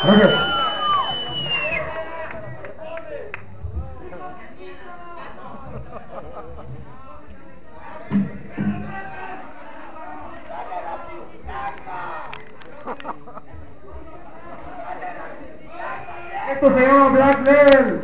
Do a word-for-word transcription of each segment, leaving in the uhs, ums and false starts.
Gracias. Esto se llama Black Level.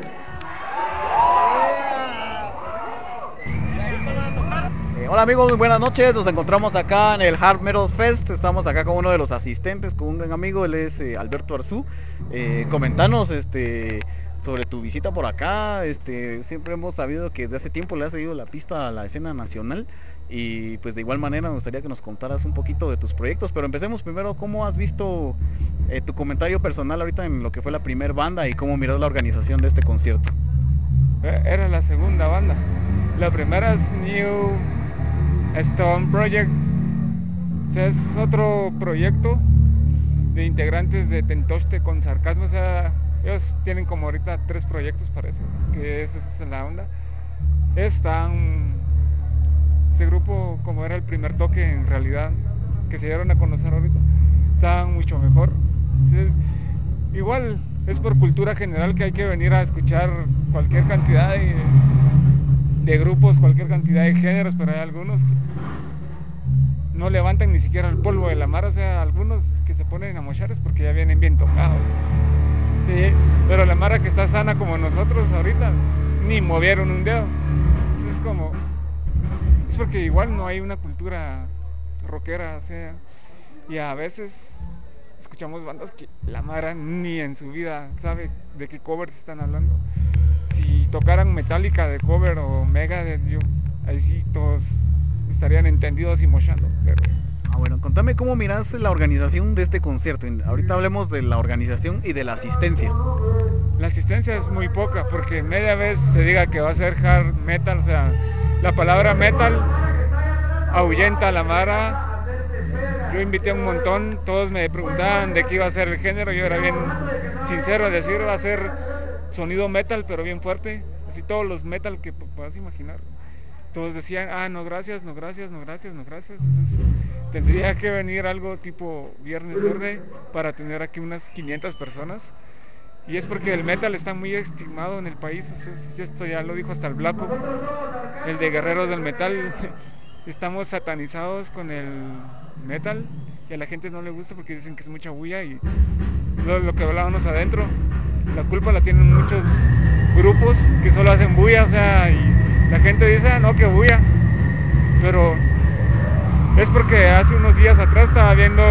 Eh, hola amigos, muy buenas noches. Nos encontramos acá en el Hard Metal Fest. Estamos acá con uno de los asistentes, con un gran amigo. Él es eh, Alberto Arzú. Eh, comentanos este, sobre tu visita por acá. Este, siempre hemos sabido que desde hace tiempo le has seguido la pista a la escena nacional. Y pues de igual manera me gustaría que nos contaras un poquito de tus proyectos. Pero empecemos primero, ¿cómo has visto eh, tu comentario personal ahorita en lo que fue la primer banda y cómo miras la organización de este concierto? Era la segunda banda. La primera es New Stone Project. O sea, es otro proyecto de integrantes de Tentoste con Sarcasmo. O sea, ellos tienen como ahorita tres proyectos, parece, que esa es la onda. Están... Ese grupo, como era el primer toque en realidad, que se dieron a conocer ahorita, estaban mucho mejor. Entonces, igual es por cultura general que hay que venir a escuchar cualquier cantidad de, de grupos, cualquier cantidad de géneros, pero hay algunos que no levantan ni siquiera el polvo de la mar. O sea, algunos que se ponen a mochar es porque ya vienen bien tocados. Sí, pero la mara que está sana como nosotros ahorita, ni movieron un dedo. Entonces es como... es porque igual no hay una cultura rockera, o sea, y a veces escuchamos bandas que la mara ni en su vida sabe de qué covers están hablando. Si tocaran Metallica de cover o Megadeth, yo, ahí sí todos estarían entendidos y mochando, pero... Ah, bueno, contame cómo miraste la organización de este concierto. Ahorita hablemos de la organización y de la asistencia. La asistencia es muy poca, porque media vez se diga que va a ser hard metal, o sea, la palabra metal ahuyenta a la mara. Yo invité a un montón, todos me preguntaban de qué iba a ser el género. Yo era bien sincero a decir, va a ser sonido metal, pero bien fuerte, así todos los metal que puedas imaginar. Todos decían, ah, no gracias, no gracias, no gracias, no gracias. Entonces, tendría que venir algo tipo Viernes Verde para tener aquí unas quinientas personas. Y es porque el metal está muy estigmado en el país. Esto ya lo dijo hasta el Blaco, el de Guerreros del Metal. Estamos satanizados con el metal y a la gente no le gusta porque dicen que es mucha bulla. Y lo, lo que hablábamos adentro, la culpa la tienen muchos grupos que solo hacen bulla. O sea, y la gente dice, ah, no, que bulla. Pero es porque hace unos días atrás estaba viendo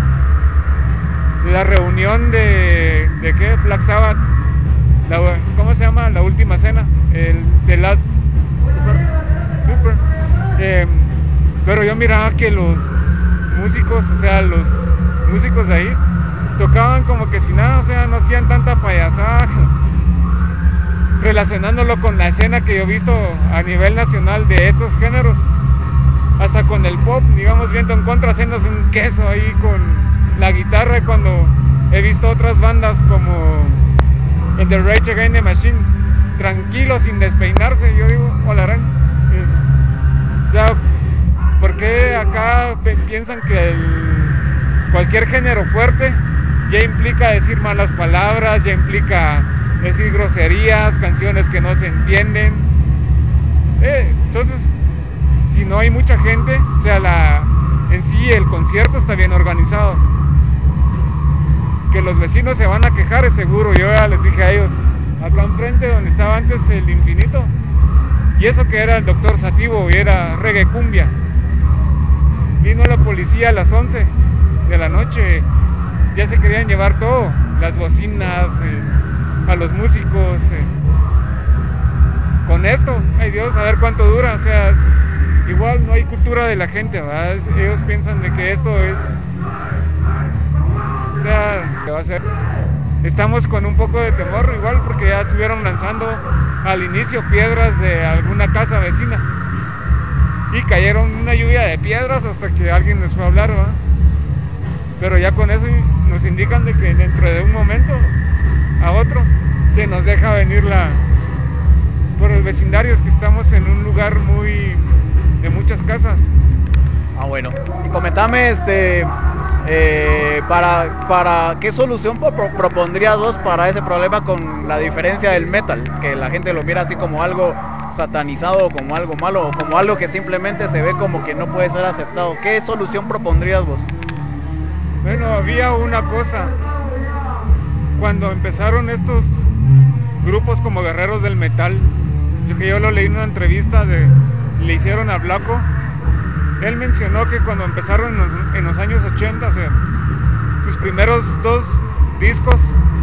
la reunión de, ¿de qué? Black Sabbath, la, ¿cómo se llama? La última cena, el The Last Super, Super. Eh, pero yo miraba que los músicos, o sea, los músicos de ahí, tocaban como que si nada, o sea, no hacían tanta payasada, relacionándolo con la escena que yo he visto a nivel nacional de estos géneros, hasta con el pop, digamos, viendo en contra, haciéndose un queso ahí con la guitarra, cuando he visto otras bandas como el de Rage Against the Machine, tranquilos, sin despeinarse. Yo digo, hola, Ran. O sea, ¿por qué acá piensan que el, cualquier género fuerte ya implica decir malas palabras, ya implica decir groserías, canciones que no se entienden? Eh, entonces, si no hay mucha gente, o sea, la, en sí el concierto está bien organizado. Que los vecinos se van a quejar es seguro. Yo ya les dije a ellos, acá enfrente donde estaba antes el Infinito, y eso que era el Doctor Sativo y era reggae cumbia, vino la policía a las once de la noche, ya se querían llevar todo, las bocinas, eh, a los músicos, eh. Con esto, ay Dios, a ver cuánto dura. O sea, igual no hay cultura de la gente, ¿verdad? Ellos piensan de que esto es... O sea, ¿qué va a ser? Estamos con un poco de temor igual porque ya estuvieron lanzando al inicio piedras de alguna casa vecina y cayeron una lluvia de piedras hasta que alguien les fue a hablar, ¿verdad? Pero ya con eso nos indican de que dentro de un momento a otro se nos deja venir la... por el vecindario, es que estamos en un lugar muy... de muchas casas. Ah, bueno. Y comentame, este... Eh, para, para ¿qué solución pro propondrías vos para ese problema con la diferencia del metal? Que la gente lo mira así como algo satanizado, como algo malo, o como algo que simplemente se ve como que no puede ser aceptado. ¿Qué solución propondrías vos? Bueno, había una cosa. Cuando empezaron estos grupos como Guerreros del Metal, yo que yo lo leí en una entrevista de, le hicieron a Blanco. Él mencionó que cuando empezaron en los, en los años ochenta, o sea, sus primeros dos discos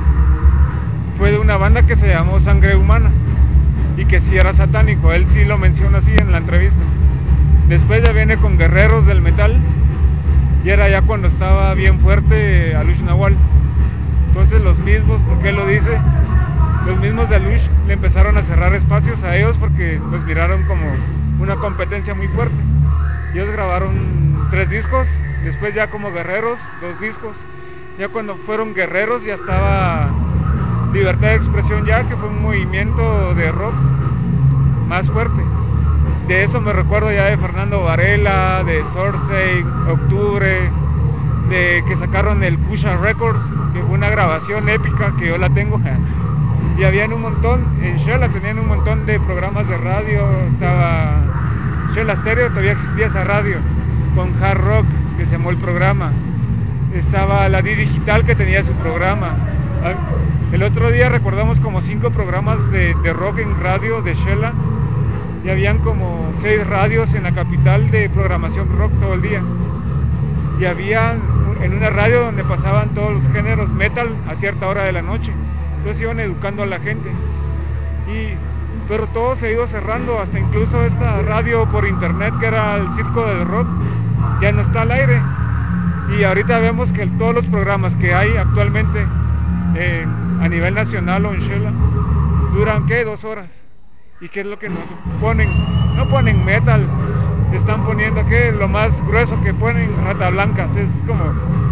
fue de una banda que se llamó Sangre Humana y que sí era satánico. Él sí lo menciona así en la entrevista. Después ya viene con Guerreros del Metal y era ya cuando estaba bien fuerte Alush Nawal. Entonces los mismos, porque él lo dice, los mismos de Alush le empezaron a cerrar espacios a ellos porque los miraron como una competencia muy fuerte. Ellos grabaron tres discos, después ya como Guerreros, dos discos. Ya cuando fueron Guerreros ya estaba Libertad de Expresión ya, que fue un movimiento de rock más fuerte. De eso me recuerdo ya de Fernando Varela, de Sorsey, Octubre, de que sacaron el Pusha Records, que fue una grabación épica que yo la tengo. Y habían un montón, en Shela tenían un montón de programas de radio, estaba Shela Stereo, todavía existía esa radio, con Hard Rock, que se llamó el programa. Estaba la D Digital, que tenía su programa. El otro día recordamos como cinco programas de, de rock en radio de Shela, y habían como seis radios en la capital de programación rock todo el día. Y había en una radio donde pasaban todos los géneros metal a cierta hora de la noche. Entonces iban educando a la gente. Y pero todo se ha ido cerrando, hasta incluso esta radio por internet que era el Circo del Rock, ya no está al aire. Y ahorita vemos que todos los programas que hay actualmente eh, a nivel nacional o en Shela duran, ¿qué? Dos horas. ¿Y qué es lo que nos ponen? No ponen metal, están poniendo, ¿qué? Lo más grueso que ponen, Rata Blancas. Es como,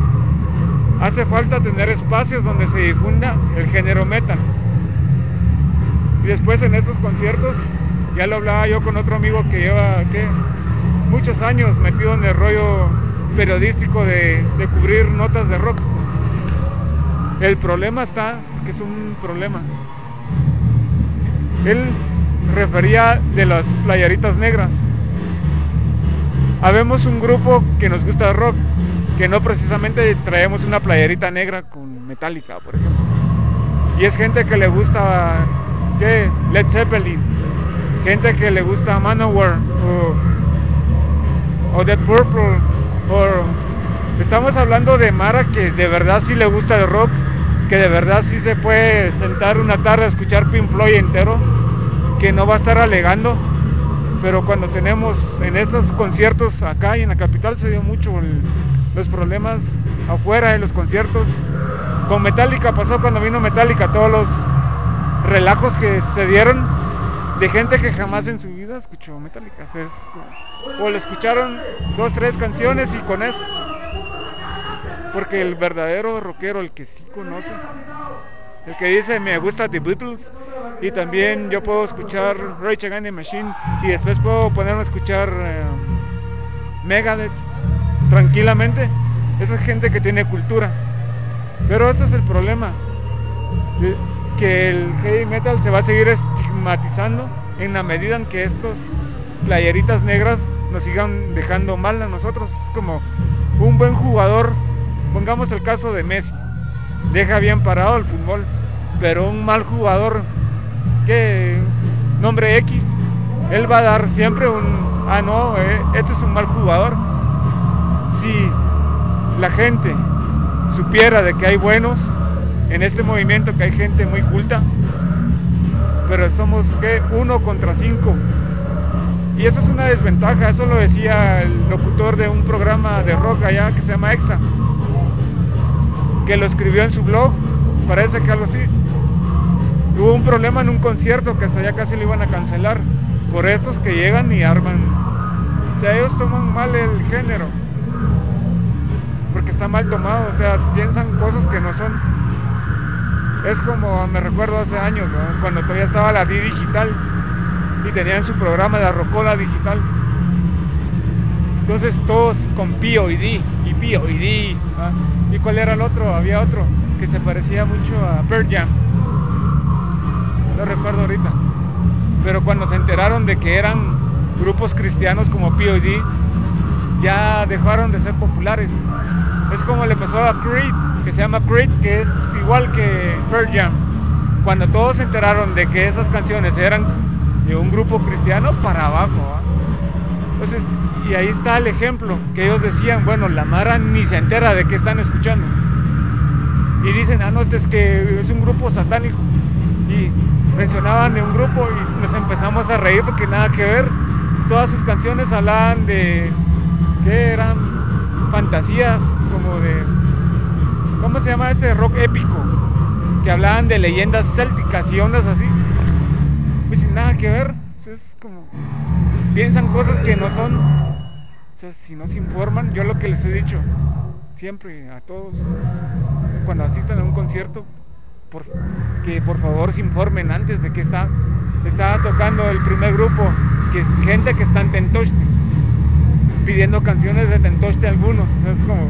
hace falta tener espacios donde se difunda el género metal. Y después en estos conciertos, ya lo hablaba yo con otro amigo que lleva, ¿qué? Muchos años metido en el rollo periodístico de, de cubrir notas de rock. El problema está, que es un problema. Él refería de las playeritas negras. Habemos un grupo que nos gusta el rock, que no precisamente traemos una playerita negra con Metallica, por ejemplo. Y es gente que le gusta, ¿qué? Led Zeppelin, gente que le gusta Manowar o, o Dead Purple, o estamos hablando de mara que de verdad sí le gusta el rock, que de verdad sí se puede sentar una tarde a escuchar Pink Floyd entero, que no va a estar alegando. Pero cuando tenemos en estos conciertos acá y en la capital se dio mucho el, los problemas afuera de los conciertos. Con Metallica pasó cuando vino Metallica, todos los relajos que se dieron de gente que jamás en su vida escuchó Metallica. O, sea, es como, o le escucharon dos, tres canciones y con eso. Porque el verdadero rockero, el que sí conoce, el que dice me gusta The Beatles, y también yo puedo escuchar Rage Against the Machine y después puedo ponerme a escuchar uh, Megadeth tranquilamente. Esa es gente que tiene cultura. Pero ese es el problema, que el heavy metal se va a seguir estigmatizando en la medida en que estos playeritas negras nos sigan dejando mal a nosotros. Es como un buen jugador, pongamos el caso de Messi, deja bien parado el fútbol, pero un mal jugador, que nombre X, él va a dar siempre un, ah no, eh, este es un mal jugador. Si la gente supiera de que hay buenos en este movimiento, que hay gente muy culta, pero somos que uno contra cinco, y eso es una desventaja. Eso lo decía el locutor de un programa de rock allá que se llama Extra, que lo escribió en su blog, parece que algo así. Hubo un problema en un concierto que hasta ya casi lo iban a cancelar por estos que llegan y arman, o sea, ellos toman mal el género porque está mal tomado, o sea, piensan cosas que no son. Es como, me recuerdo hace años, ¿no? Cuando todavía estaba la D Digital y tenían su programa de la Rocola Digital, Entonces todos con P O D y P O D. ¿Ah? ¿Y cuál era el otro? Había otro que se parecía mucho a Pearl Jam. No recuerdo ahorita. Pero cuando se enteraron de que eran grupos cristianos como P O D, ya dejaron de ser populares. Es como le pasó a Creed, que se llama Creed, que es igual que Pearl Jam. Cuando todos se enteraron de que esas canciones eran de un grupo cristiano, para abajo. ¿eh? Entonces, y ahí está el ejemplo, que ellos decían, bueno, la Mara ni se entera de qué están escuchando. Y dicen, ah, no, este es que es un grupo satánico. Y mencionaban de un grupo y nos empezamos a reír porque nada que ver. Todas sus canciones hablaban de, ¿qué eran? Fantasías, como de, ¿cómo se llama ese rock épico? Que hablaban de leyendas célticas y ondas así. Pues sin nada que ver. Es como, piensan cosas que no son. O sea, si no se informan, yo lo que les he dicho siempre a todos cuando asistan a un concierto, por, que por favor se informen antes de que está, estaba tocando el primer grupo, que es gente que está en Tentoste, pidiendo canciones de Tentoste algunos, o sea, es como,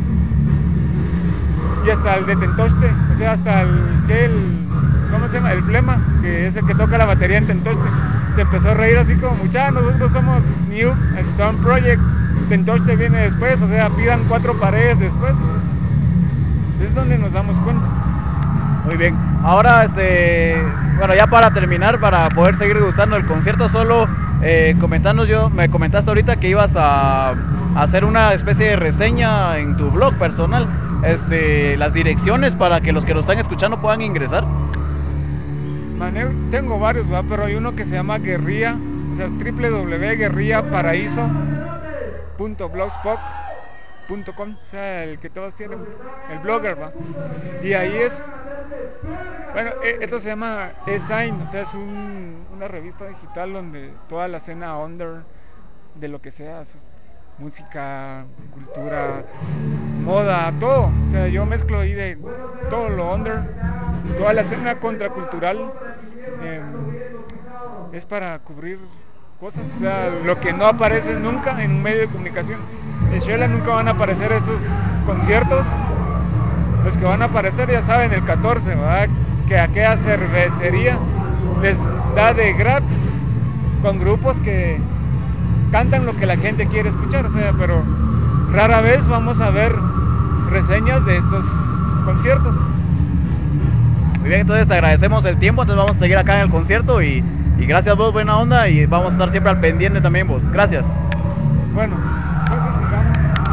y hasta el de Tentoste, o sea, hasta el, que el, ¿cómo se llama? El Flema, que es el que toca la batería en Tentoste, se empezó a reír así como, muchachos, nosotros somos New Stone Project, Tentoste viene después, o sea, pidan cuatro paredes después, es donde nos damos cuenta. Muy bien, ahora este, bueno, ya para terminar, para poder seguir gustando el concierto, solo eh, comentarnos, yo, me comentaste ahorita que ibas a, a hacer una especie de reseña en tu blog personal, este, las direcciones para que los que lo están escuchando puedan ingresar. Mane, tengo varios, ¿verdad? Pero hay uno que se llama Guerrilla, o sea, doble u doble u doble u punto guerrilla paraíso punto blogspot punto com, o sea, el que todos tienen, el blogger, ¿va? Y ahí es, bueno, esto se llama E-Sign, o sea, es un, una revista digital donde toda la escena under de lo que sea, música, cultura, moda, todo, o sea, yo mezclo ahí de todo lo under, toda la escena contracultural, eh, es para cubrir cosas, o sea, lo que no aparece nunca en un medio de comunicación. En Shela nunca van a aparecer esos conciertos, los que van a aparecer ya saben, el catorce, ¿verdad? Que aquella cervecería les da de gratis con grupos que cantan lo que la gente quiere escuchar, o sea, pero rara vez vamos a ver reseñas de estos conciertos. Muy bien, entonces te agradecemos el tiempo, entonces vamos a seguir acá en el concierto y, y gracias vos, buena onda, y vamos a estar siempre al pendiente también vos, gracias. Bueno, entonces sigamos.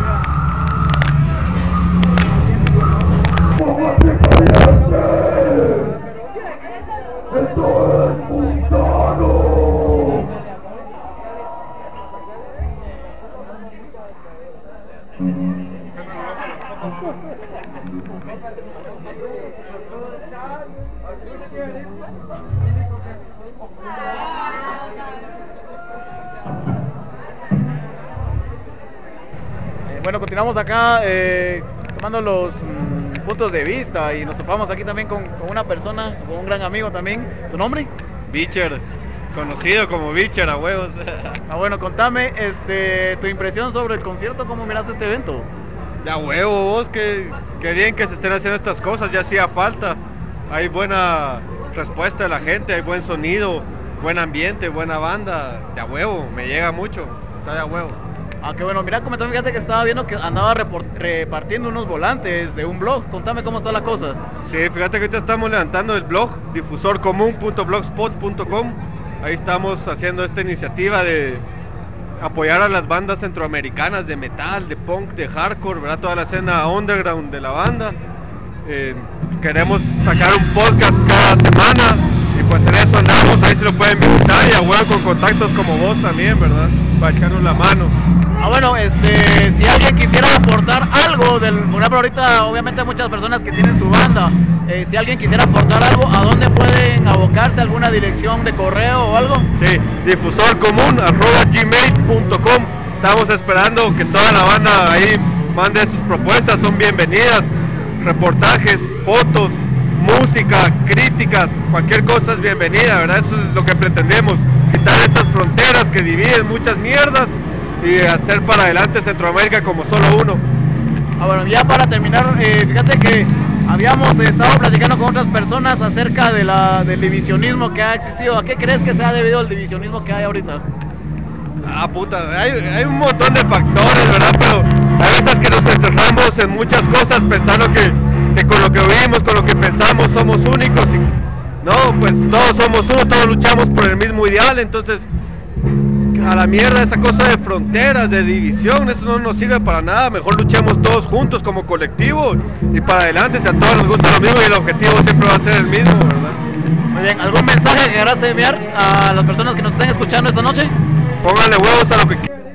Bueno, continuamos acá eh, tomando los mm, puntos de vista y nos topamos aquí también con, con una persona, con un gran amigo también. ¿Tu nombre? Bicher, conocido como Bicher a huevos. Ah, bueno, contame este, tu impresión sobre el concierto, ¿cómo miraste este evento? Ya huevo vos, que, que bien que se estén haciendo estas cosas, ya hacía falta. Hay buena respuesta de la gente, hay buen sonido, buen ambiente, buena banda. Ya huevo, me llega mucho, está de huevo. Ah, qué bueno, mira, comentame, fíjate que estaba viendo que andaba repartiendo unos volantes de un blog, contame cómo está la cosa. Sí, fíjate que ahorita estamos levantando el blog, difusor común punto blogspot punto com, ahí estamos haciendo esta iniciativa de apoyar a las bandas centroamericanas de metal, de punk, de hardcore, ¿verdad? Toda la escena underground de la banda. Eh, queremos sacar un podcast cada semana y pues en eso andamos, ahí se lo pueden visitar y a huevo con contactos como vos también, ¿verdad? Para echarnos la mano. Ah, bueno, este, si alguien quisiera aportar algo del, por ejemplo, ahorita obviamente hay muchas personas que tienen su banda, eh, si alguien quisiera aportar algo, ¿a dónde pueden abocarse? ¿Alguna dirección de correo o algo? Sí, difusor común arroba gmail punto com. Estamos esperando que toda la banda ahí mande sus propuestas, son bienvenidas, reportajes, fotos, música, críticas, cualquier cosa es bienvenida, ¿verdad? Eso es lo que pretendemos, quitar estas fronteras que dividen muchas mierdas y hacer para adelante Centroamérica como solo uno. Ah, bueno, ya para terminar, eh, fíjate que habíamos eh, estado platicando con otras personas acerca de la, del divisionismo que ha existido. ¿A qué crees que se ha debido el divisionismo que hay ahorita? Ah, puta, hay, hay un montón de factores, ¿verdad? Pero hay veces que nos encerramos en muchas cosas pensando que, que con lo que vivimos, con lo que pensamos somos únicos. Y, no, pues todos somos uno, todos luchamos por el mismo ideal, entonces a la mierda esa cosa de fronteras, de división, eso no nos sirve para nada. Mejor luchemos todos juntos como colectivo y para adelante, si a todos nos gusta lo mismo y el objetivo siempre va a ser el mismo, ¿verdad? Muy bien, ¿algún mensaje que querrás enviar a las personas que nos están escuchando esta noche? Pónganle huevos a lo que quieran.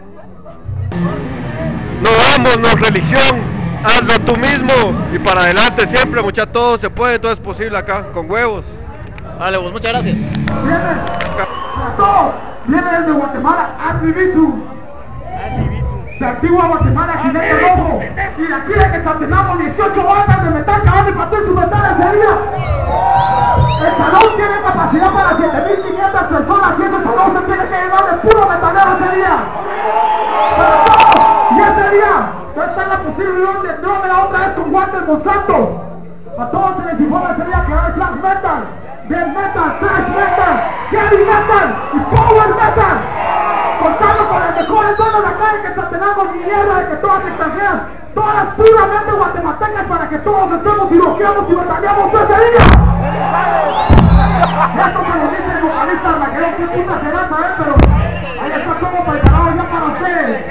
No vamos, no religión, hazlo tú mismo y para adelante siempre, muchachos, todo se puede, todo es posible acá, con huevos. Vale, pues muchas gracias. Todos vienen desde Guatemala, Advivitu. De antigua Guatemala, Jinete Rojo. Y de aquí de que tenemos dieciocho bandas de metal que van a partir su metal ese día. El salón tiene capacidad para siete mil quinientas personas y ese salón se tiene que llenar de puro metalero ese día. Para todos. Y ese día, no está en la posibilidad de entrarme la otra vez con guantes Monsanto. A todos se les informa ese día que va a haber black metal, death metal, thrash metal, heavy metal y power metal. Contando con las mejores bandas de acá de que Quetzaltenango, ni mierda de que todas extranjeras, todas puramente guatemaltecas para que todos estemos y bloqueamos y batallamos ese día. Esto se lo dice el vocalista Armageddon, qué puta será saber, pero ahí está como preparado ya para ustedes.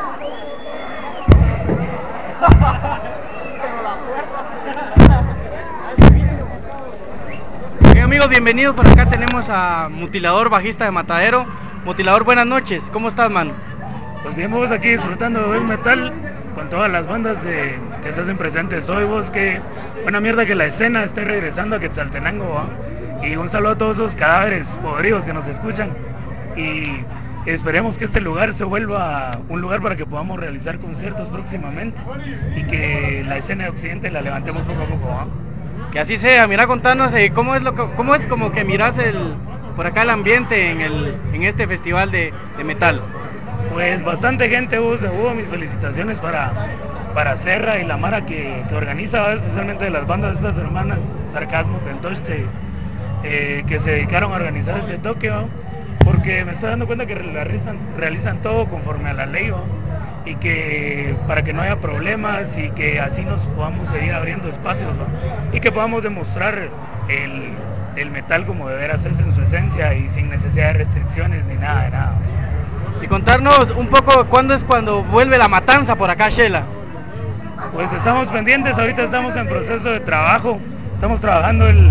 Bien, amigos, bienvenidos. Por acá tenemos a Mutilador, bajista de Matadero. Mutilador, buenas noches, ¿cómo estás, man? Pues bien, vos aquí disfrutando del metal con todas las bandas de, que se hacen presentes hoy. Vos, que buena mierda que la escena esté regresando a Quetzaltenango, ¿va? Y un saludo a todos esos cadáveres podridos que nos escuchan y esperemos que este lugar se vuelva un lugar para que podamos realizar conciertos próximamente y que la escena de Occidente la levantemos poco a poco, ¿va? Que así sea. Mira, contanos eh, cómo es lo que, cómo es como que miras el por acá el ambiente en el en este festival de, de metal. Pues bastante gente hubo, hubo mis felicitaciones para para Serra y la Mara que, que organiza, especialmente de las bandas de estas hermanas Sarcasmo, Pentoste, eh, que se dedicaron a organizar este toque, ¿no? Porque me estoy dando cuenta que realizan, realizan todo conforme a la ley, ¿no? Y que para que no haya problemas y que así nos podamos seguir abriendo espacios, ¿no? Y que podamos demostrar el, el metal como deberá hacerse en su esencia y sin necesidad de restricciones ni nada de nada. Y contarnos un poco cuándo es cuando vuelve la matanza por acá, Shela. Pues estamos pendientes, ahorita estamos en proceso de trabajo, estamos trabajando el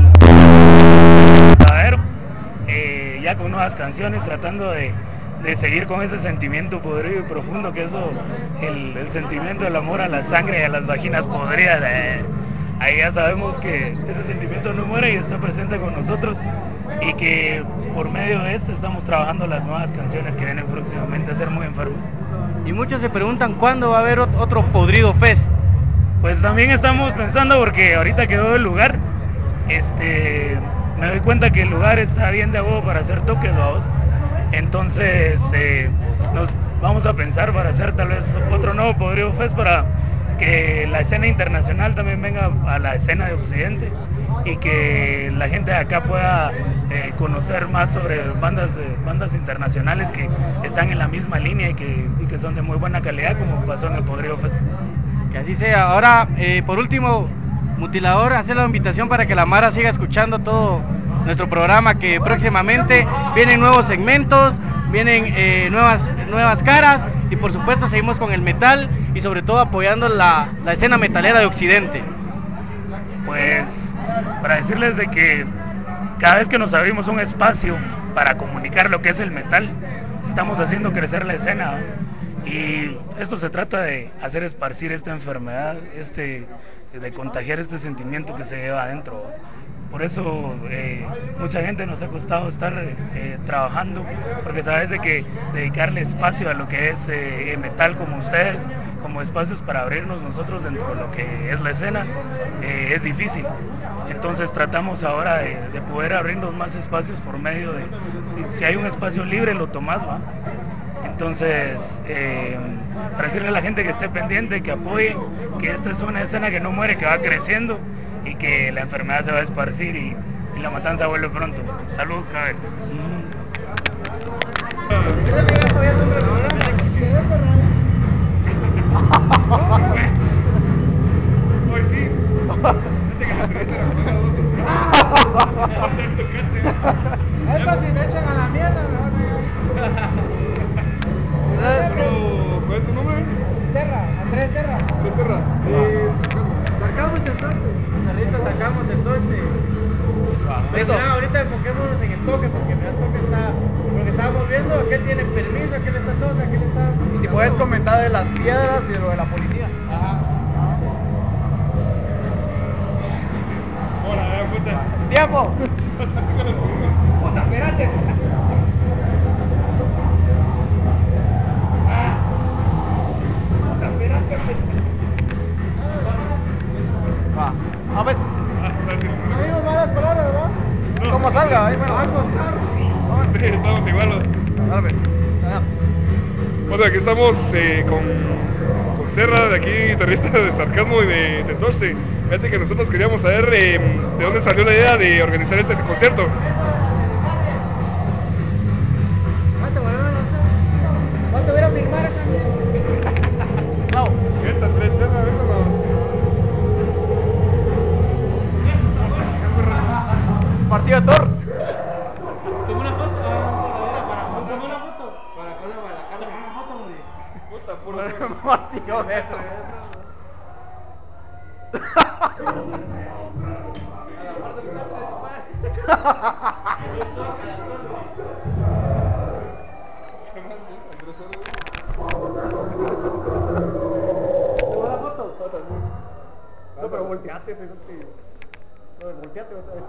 eh, ya con nuevas canciones, tratando de, de seguir con ese sentimiento podrido y profundo que es lo, el, el sentimiento del amor a la sangre y a las vaginas podridas. Eh. Ahí ya sabemos que ese sentimiento no muere y está presente con nosotros y que por medio de esto estamos trabajando las nuevas canciones que vienen próximamente a ser muy enfermos. Y muchos se preguntan cuándo va a haber otro Podrido Fest. Pues también estamos pensando, porque ahorita quedó el lugar, este, me doy cuenta que el lugar está bien de huevo para hacer toques, vamos. Entonces eh, nos vamos a pensar para hacer tal vez otro nuevo Podrido Fest para que la escena internacional también venga a la escena de Occidente y que la gente de acá pueda eh, conocer más sobre bandas de, bandas internacionales que están en la misma línea y que, y que son de muy buena calidad, como pasó en el Podrido Fest. Que así sea. Ahora, eh, por último, Mutilador, hacer la invitación para que la Mara siga escuchando todo nuestro programa, que próximamente vienen nuevos segmentos, vienen eh, nuevas, nuevas caras y por supuesto seguimos con el metal y sobre todo apoyando la, la escena metalera de Occidente. Pues para decirles de que cada vez que nos abrimos un espacio para comunicar lo que es el metal, estamos haciendo crecer la escena, ¿no? Y esto se trata de hacer esparcir esta enfermedad, este, de contagiar este sentimiento que se lleva adentro. Por eso eh, mucha gente nos ha costado estar eh, trabajando, porque sabes de que dedicarle espacio a lo que es eh, metal como ustedes, como espacios para abrirnos nosotros dentro de lo que es la escena, eh, es difícil. Entonces tratamos ahora de, de poder abrirnos más espacios por medio de, si, si hay un espacio libre lo tomás, ¿va? Entonces, eh, para decirle a la gente que esté pendiente, que apoye, que esta es una escena que no muere, que va creciendo y que la enfermedad se va a esparcir y, y la matanza vuelve pronto. Saludos, cabezas. Hoy sí. Es para si me echan a la mierda, mejor me ¿Cuál es tu nombre? Terra, Andrés Terra. ¿De Serra? Eh, Sacamos el toste. Ahorita sacamos el toste. Eso. No, ahorita enfoquémonos en el toque, porque el toque está, porque estábamos viendo a qué tiene permiso, a qué le está todo, a qué le está... Y si puedes comentar de las piedras y de lo de la policía. Ajá. Hola, eh, puta. ¡Tiempo! Puta, espérate. Puta, espérate. Va. A ver, No digo malas palabras, ¿verdad? No. ¿cómo salga? Ahí, bueno. Va a costar. Sí, estamos igualos. Dale. Ah. Bueno, aquí estamos eh, con, con Serra, de aquí, guitarrista de Sarcasmo y de, de Torce. Fíjate que nosotros queríamos saber eh, de dónde salió la idea de organizar este concierto. ¿Cuánto volvieron a hacer? ¿Cuánto hubiera firmar esa? No. Esta tres Serra, Partido de Thor. ¿Tomó una foto? Ah, ¿tomó una foto? Para cosa para la cara. ¿Una foto, güey? Puta, puro. Partido de Thor. ¿Tomó la foto? No, pero volteate, no te... No, volteate otra vez.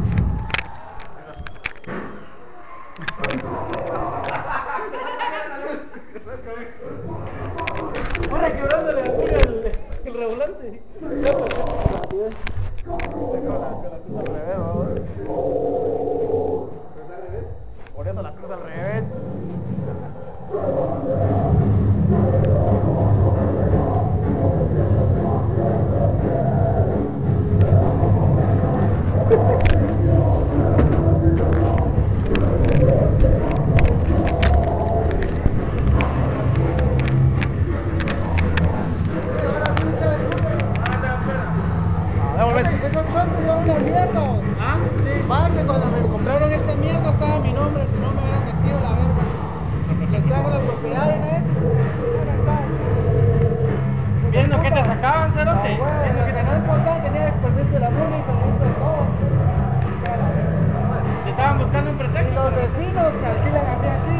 Ahora quebrándole la pura el, el regulante. Por eso la cruz al revés. Esos chontos son una mierda. ¿Ah? Sí. Va, que cuando me compraron esta mierda estaba mi nombre, si no me hubieran metido la verga. Les trajo la propiedad de mes. Viendo que te sacaban, cerote. Viendo que no importaba, tenía el permiso de la pública, el permiso de todo. Te estaban buscando un Y pretexto. los vecinos que alquilan a mí aquí.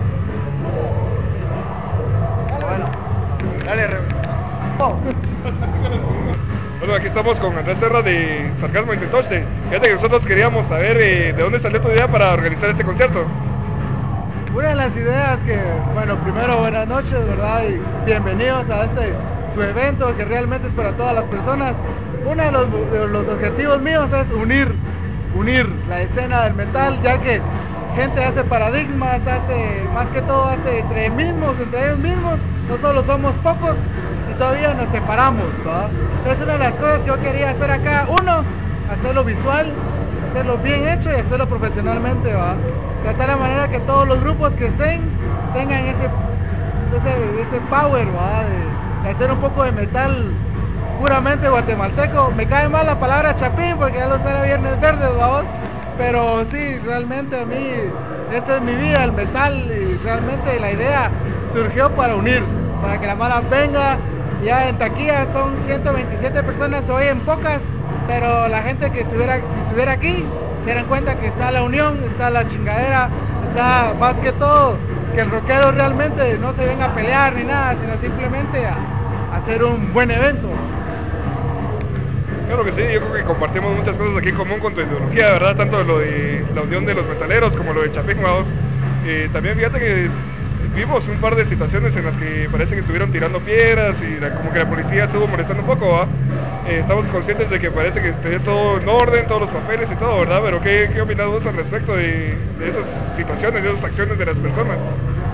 Bueno, dale, re... Oh. Bueno, aquí estamos con Andrés Serra de Sarcasmo y de Torce. Fíjate que nosotros queríamos saber eh, de dónde salió tu idea para organizar este concierto. Una de las ideas que, bueno, primero buenas noches, ¿verdad? Y bienvenidos a este su evento que realmente es para todas las personas. Uno de los, de los objetivos míos es unir, unir la escena del metal, ya que gente hace paradigmas, hace, más que todo hace entre mismos, entre ellos mismos, no solo somos pocos y todavía nos separamos, ¿verdad? Es una de las cosas que yo quería hacer acá. Uno, hacerlo visual, hacerlo bien hecho y hacerlo profesionalmente, ¿va? Tratar la manera que todos los grupos que estén tengan ese, ese, ese power, ¿va? De, de hacer un poco de metal puramente guatemalteco. Me cae mal la palabra chapín porque ya lo será Viernes Verdes, vamos. Pero sí, realmente a mí, esta es mi vida, el metal, y realmente la idea surgió para unir, para que la mala venga. Ya en taquilla son ciento veintisiete personas, se oyen pocas, pero la gente que estuviera, si estuviera aquí, se darán cuenta que está la unión, está la chingadera, está más que todo, que el rockero realmente no se venga a pelear ni nada, sino simplemente a, a hacer un buen evento. Claro que sí, yo creo que compartimos muchas cosas aquí en común con tu ideología, ¿verdad? Tanto lo de la unión de los metaleros como lo de Chapín, vamos. Eh, también fíjate que vimos un par de situaciones en las que parece que estuvieron tirando piedras y la, como que la policía estuvo molestando un poco, ¿va? Eh, estamos conscientes de que parece que esté todo en orden, todos los papeles y todo, ¿verdad? Pero ¿qué, qué opinas vos al respecto de, de esas situaciones, de esas acciones de las personas?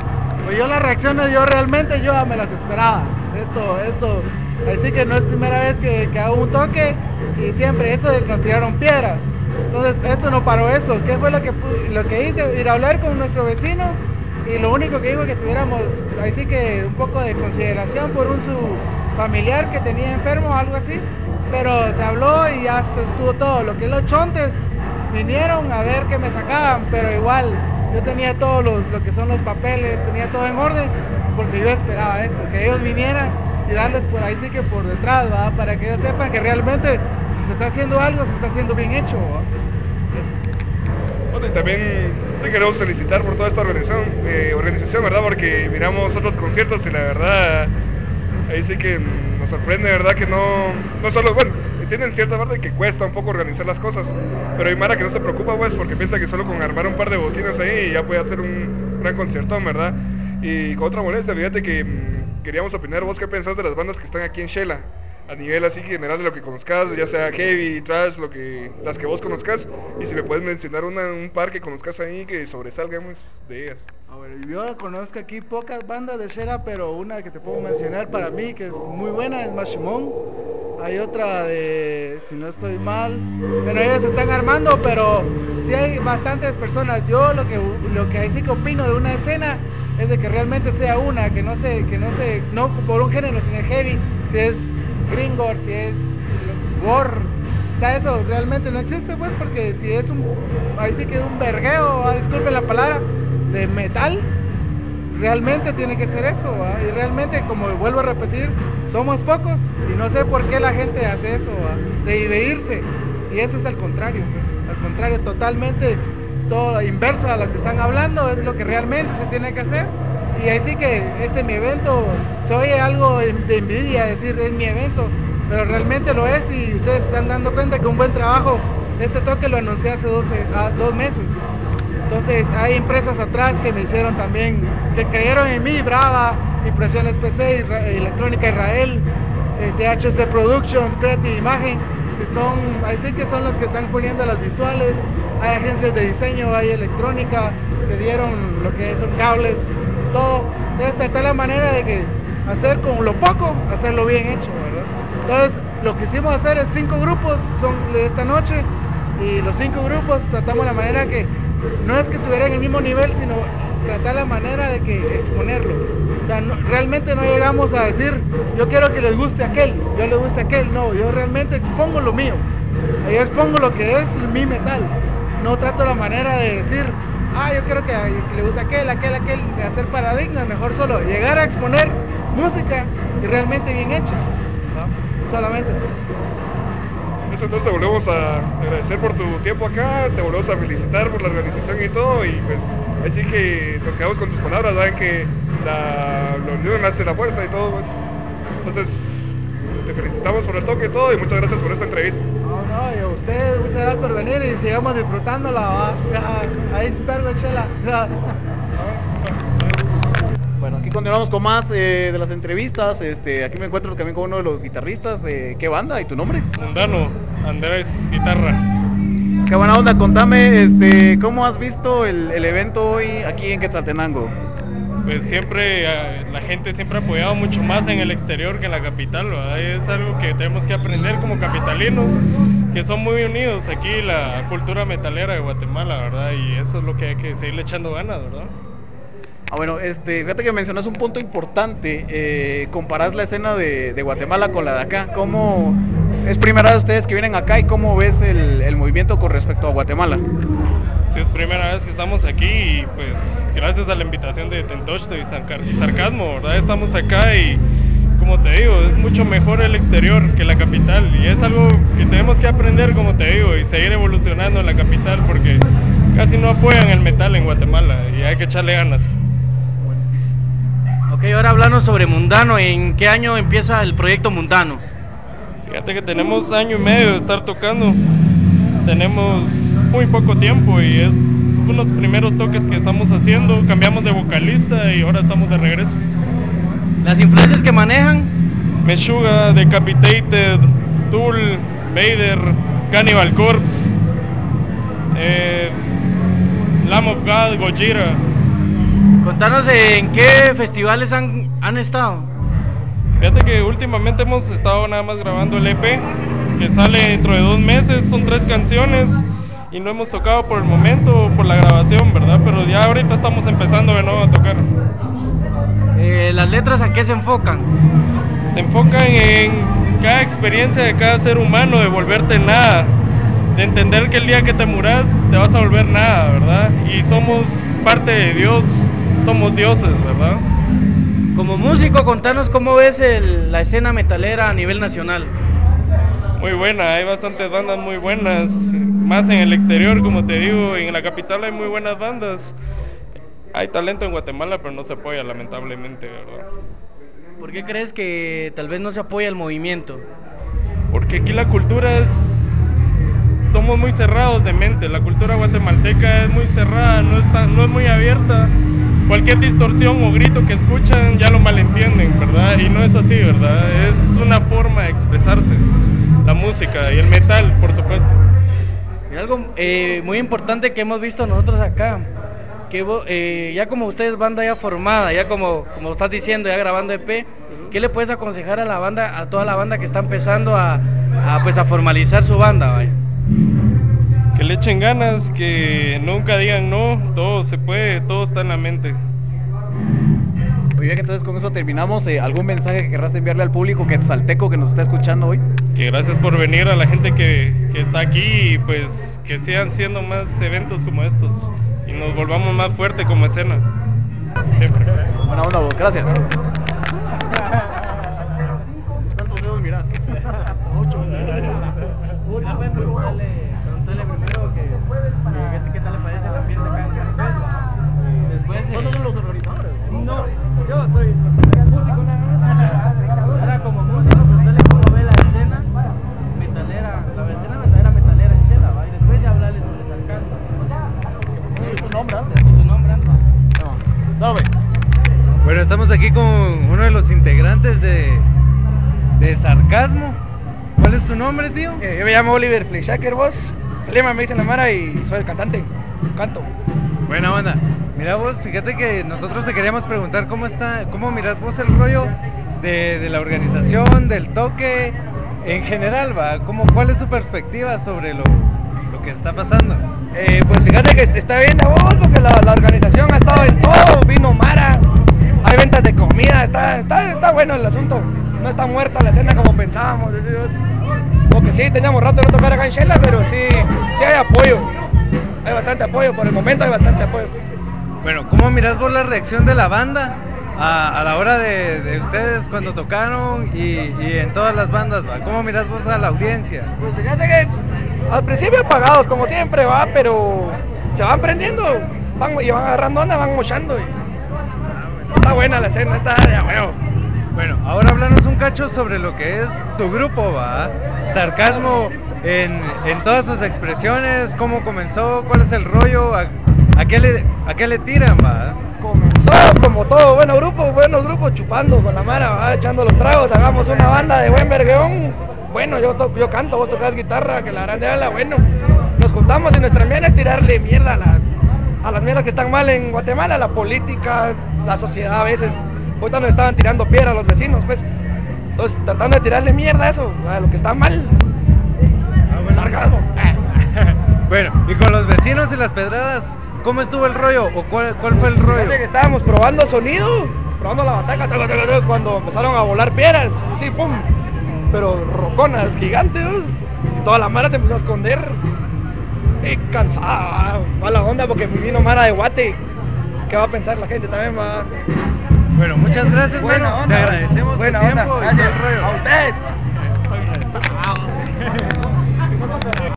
Pues yo las reacciones, yo realmente yo me las esperaba. Esto, esto, así que no es primera vez que, que hago un toque y siempre eso de que nos tiraron piedras. Entonces esto no paró eso. ¿Qué fue lo que, lo que hice? Ir a hablar con nuestro vecino y lo único que dijo que tuviéramos, ahí sí que un poco de consideración por un su familiar que tenía enfermo o algo así. Pero se habló y ya estuvo todo. Lo que los chontes vinieron a ver qué me sacaban, pero igual yo tenía todos los, lo que son los papeles, tenía todo en orden, porque yo esperaba eso, que ellos vinieran y darles por ahí sí que por detrás, ¿verdad? Para que ellos sepan que realmente si se está haciendo algo, se está haciendo bien hecho, ¿verdad? Bueno, y también te queremos felicitar por toda esta organización, eh, organización, ¿verdad? Porque miramos otros conciertos y la verdad, ahí sí que nos sorprende, ¿verdad? Que no, no solo, bueno, entienden cierta parte que cuesta un poco organizar las cosas, pero hay mara que no se preocupa, pues, porque piensa que solo con armar un par de bocinas ahí ya puede hacer un gran conciertón, ¿verdad? Y con otra molestia, fíjate que mmm, queríamos opinar, vos qué pensás de las bandas que están aquí en Shela, a nivel así general de lo que conozcas, ya sea heavy, thrash, lo que, las que vos conozcas, y si me puedes mencionar una, un par que conozcas ahí que sobresalgamos de ellas. A ver, yo conozco aquí pocas bandas de Shela, pero una que te puedo mencionar para mí que es muy buena es Mashimon. Hay otra de, si no estoy mal, pero ellos se están armando, pero sí hay bastantes personas. Yo lo que lo que ahí sí que opino de una escena es de que realmente sea una, que no se, que no se, no por un género, sino heavy, si es gringor, si es war, o sea, eso realmente no existe, pues, porque si es un, ahí sí que es un vergueo, ah, disculpen la palabra, de metal, realmente tiene que ser eso, ¿va? Y realmente, como vuelvo a repetir, somos pocos y no sé por qué la gente hace eso, ¿va? De dividirse, y eso es al contrario, pues, al contrario, totalmente todo inverso a lo que están hablando, es lo que realmente se tiene que hacer. Y ahí sí que este mi evento, se oye algo de envidia decir es mi evento, pero realmente lo es y ustedes se están dando cuenta que un buen trabajo, este toque lo anuncié hace doce, a dos meses. Entonces hay empresas atrás que me hicieron también, que creyeron en mí, Brava, Impresiones P C, Isra Electrónica Israel, eh, T H C Productions, Creative Imagen, que son, ahí sí que son los que están poniendo las visuales, hay agencias de diseño, hay electrónica, que dieron lo que son cables, todo. Entonces está la manera de que hacer con lo poco, hacerlo bien hecho, ¿verdad? Entonces lo que hicimos hacer es cinco grupos, son de esta noche, y los cinco grupos tratamos la manera que no es que estuvieran en el mismo nivel, sino tratar la manera de que exponerlo. O sea, no, realmente no llegamos a decir, yo quiero que les guste aquel, yo les guste aquel, no, yo realmente expongo lo mío, yo expongo lo que es mi metal, no trato la manera de decir, ah, yo quiero que, que le guste aquel, aquel, aquel, de hacer paradigmas, mejor solo llegar a exponer música y realmente bien hecha, ¿no? Solamente. Eso, entonces te volvemos a agradecer por tu tiempo acá, te volvemos a felicitar por la organización y todo, y pues así que nos quedamos con tus palabras, saben que la, la unión hace la fuerza y todo, pues. Entonces te felicitamos por el toque y todo, y muchas gracias por esta entrevista. No, no, y a ustedes muchas gracias por venir y sigamos disfrutándola, ¿va? Ya, ahí pergo chela. Bueno, aquí continuamos con más eh, de las entrevistas. Este, aquí me encuentro también con uno de los guitarristas. Eh, ¿Qué banda y tu nombre? Mundano, Andrés, guitarra. Qué buena onda, contame, este, ¿cómo has visto el, el evento hoy aquí en Quetzaltenango? Pues siempre, eh, la gente siempre ha apoyado mucho más en el exterior que en la capital, ¿verdad? Es algo que tenemos que aprender como capitalinos, que son muy unidos aquí, la cultura metalera de Guatemala, ¿verdad? Y eso es lo que hay que seguirle echando ganas, ¿verdad? Ah, bueno, este, fíjate que mencionas un punto importante, eh, comparás la escena de, de Guatemala con la de acá. ¿Cómo es primera vez ustedes que vienen acá y cómo ves el, el movimiento con respecto a Guatemala? Sí, es primera vez que estamos aquí y pues gracias a la invitación de Tentochto y, y Sarcasmo, ¿verdad? Estamos acá y como te digo, es mucho mejor el exterior que la capital y es algo que tenemos que aprender, como te digo, y seguir evolucionando en la capital porque casi no apoyan el metal en Guatemala y hay que echarle ganas. Ok, ahora hablando sobre Mundano, ¿en qué año empieza el proyecto Mundano? Fíjate que tenemos año y medio de estar tocando, tenemos muy poco tiempo y es uno de los primeros toques que estamos haciendo, cambiamos de vocalista y ahora estamos de regreso. ¿Las influencias que manejan? Meshuggah, Decapitated, Tool, Vader, Cannibal Corpse, eh, Lamb of God, Gojira. Contanos en qué festivales han, han estado. Fíjate que últimamente hemos estado nada más grabando el E P, que sale dentro de dos meses, son tres canciones, y no hemos tocado por el momento, por la grabación, ¿verdad? Pero ya ahorita estamos empezando de nuevo a tocar. Eh, ¿Las letras a qué se enfocan? Se enfocan en cada experiencia de cada ser humano, de volverte nada, de entender que el día que te muras te vas a volver nada, ¿verdad? Y somos parte de Dios, somos dioses, ¿verdad? Como músico, contanos cómo ves el, la escena metalera a nivel nacional. Muy buena, hay bastantes bandas muy buenas, más en el exterior, como te digo, en la capital hay muy buenas bandas. Hay talento en Guatemala, pero no se apoya, lamentablemente, ¿verdad? ¿Por qué crees que tal vez no se apoya el movimiento? Porque aquí la cultura es... somos muy cerrados de mente, la cultura guatemalteca es muy cerrada, no es, tan, no es muy abierta. Cualquier distorsión o grito que escuchan ya lo malentienden, ¿verdad? Y no es así, ¿verdad? Es una forma de expresarse, la música y el metal, por supuesto. Y algo eh, muy importante que hemos visto nosotros acá, que eh, ya como ustedes banda ya formada, ya como, como estás diciendo, ya grabando E P, ¿qué le puedes aconsejar a la banda, a toda la banda que está empezando a, a, pues a formalizar su banda, vaya? Que le echen ganas, que nunca digan no, todo se puede, todo está en la mente. Muy bien, entonces con eso terminamos. Eh, ¿Algún mensaje que querrás enviarle al público quetzalteco que nos está escuchando hoy? Que gracias por venir, a la gente que, que está aquí, y pues que sigan siendo más eventos como estos y nos volvamos más fuertes como escena. Siempre. Buena onda, vos, gracias. ¿Cuántos dedos mirás? Ocho. ¿Qué tal le parece el ambiente acá en Caracas? Después, ¿cuántos son los organizadores? No, yo soy músico nada más. Ahora como músico, preguntarle cómo ve la escena metalera, la escena verdadera metalera en Chela, ¿va? Y después ya hablarle sobre Sarcasmo. ¿Es su nombre? ¿Es su nombre? No, no, ve. Bueno, estamos aquí con uno de los integrantes de, de Sarcasmo. ¿Cuál es tu nombre, tío? Eh, yo me llamo Oliver Fleischaker, vos. Lema me dicen la Mara y soy el cantante, canto. Buena onda. Mira vos, fíjate que nosotros te queríamos preguntar cómo está, cómo mirás vos el rollo de, de la organización, del toque, en general, va, ¿cómo, cuál es tu perspectiva sobre lo, lo que está pasando? Eh, pues fíjate que está bien a vos, porque la, la organización ha estado en todo, vino Mara, hay ventas de comida, está, está, está bueno el asunto, no está muerta la escena como pensábamos. Porque sí, teníamos rato de no tocar acá en Shela, pero sí, sí hay apoyo, hay bastante apoyo, por el momento hay bastante apoyo. Bueno, ¿cómo mirás vos la reacción de la banda a, a la hora de, de ustedes cuando tocaron y, y en todas las bandas, va? ¿Cómo mirás vos a la audiencia? Pues fíjate que al principio apagados como siempre, va, pero se van prendiendo, van y van agarrando onda, van mochando y está buena la escena, está de huevo. Bueno, ahora háblanos un cacho sobre lo que es tu grupo, va, Sarcasmo en, en todas sus expresiones, cómo comenzó, cuál es el rollo, a, a, qué, le, a qué le tiran, va. Comenzó como todo bueno grupo, buenos grupos, chupando con la Mara, va, echando los tragos, hagamos una banda de buen vergueón. Bueno, yo, to, yo canto, vos tocas guitarra, que la grande habla, bueno, nos juntamos y nuestra mierda es tirarle mierda a, la, a las mierdas que están mal en Guatemala, la política, la sociedad a veces. Ahorita nos estaban tirando piedra a los vecinos, pues. Entonces, tratando de tirarle mierda a eso, a lo que está mal. Ah, bueno. Sarcasmo. Bueno, y con los vecinos y las pedradas, ¿cómo estuvo el rollo? ¿O cuál, cuál fue el rollo? Fíjate que estábamos probando sonido, probando la bataca, taca, taca, taca, cuando empezaron a volar piedras, así, pum. Pero roconas, gigantes. Y toda la Mara se empezó a esconder. Eh, cansada, va la onda porque vino Mara de Guate. ¿Qué va a pensar la gente también, va? Bueno, muchas gracias, buena bueno, onda, te agradecemos buena tu onda, tiempo y gracias todo el rollo. a ustedes.